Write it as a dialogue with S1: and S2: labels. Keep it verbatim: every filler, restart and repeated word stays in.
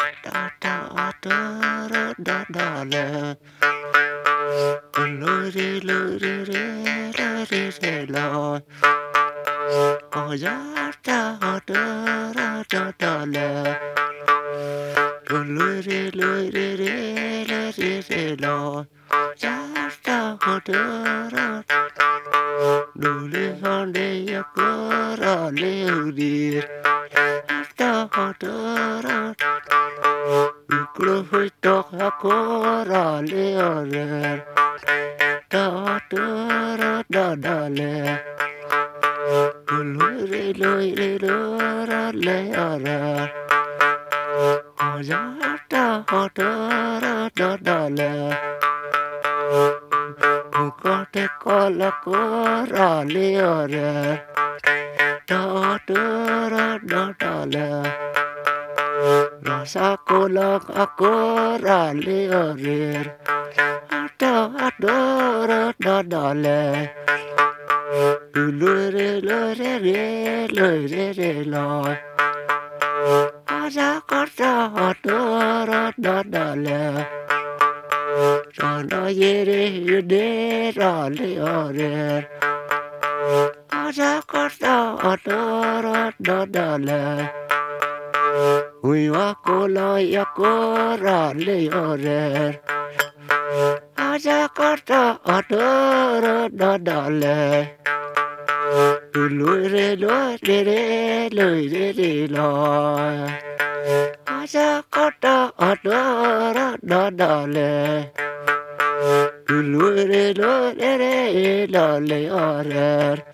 S1: Da da da da da da le. Lo re lo re re la re re la. Oh ya da da da da da le. Lo re lo re re la re re la. Ya da da da. Du le son de ya cora le udir. Da da da. Ukruhito hakora le orer. Da da da da le. Lu re lu re lu ra le orer. Oh ya da da da da le. Ukote kola kora le orer. Da da da da le. Rasa kolak akora le orer. Da da da da le. Lu re lu re re lu re re la. Asa kota da da da le. Ra da ye re ye de ra le orer. Asa kota da da da le. Ui wa kola ya kora le orer. Asa kota da da da le. Lu re lu re re lu re re la. Asa kota da da da le. Lu re lu re re la le orer.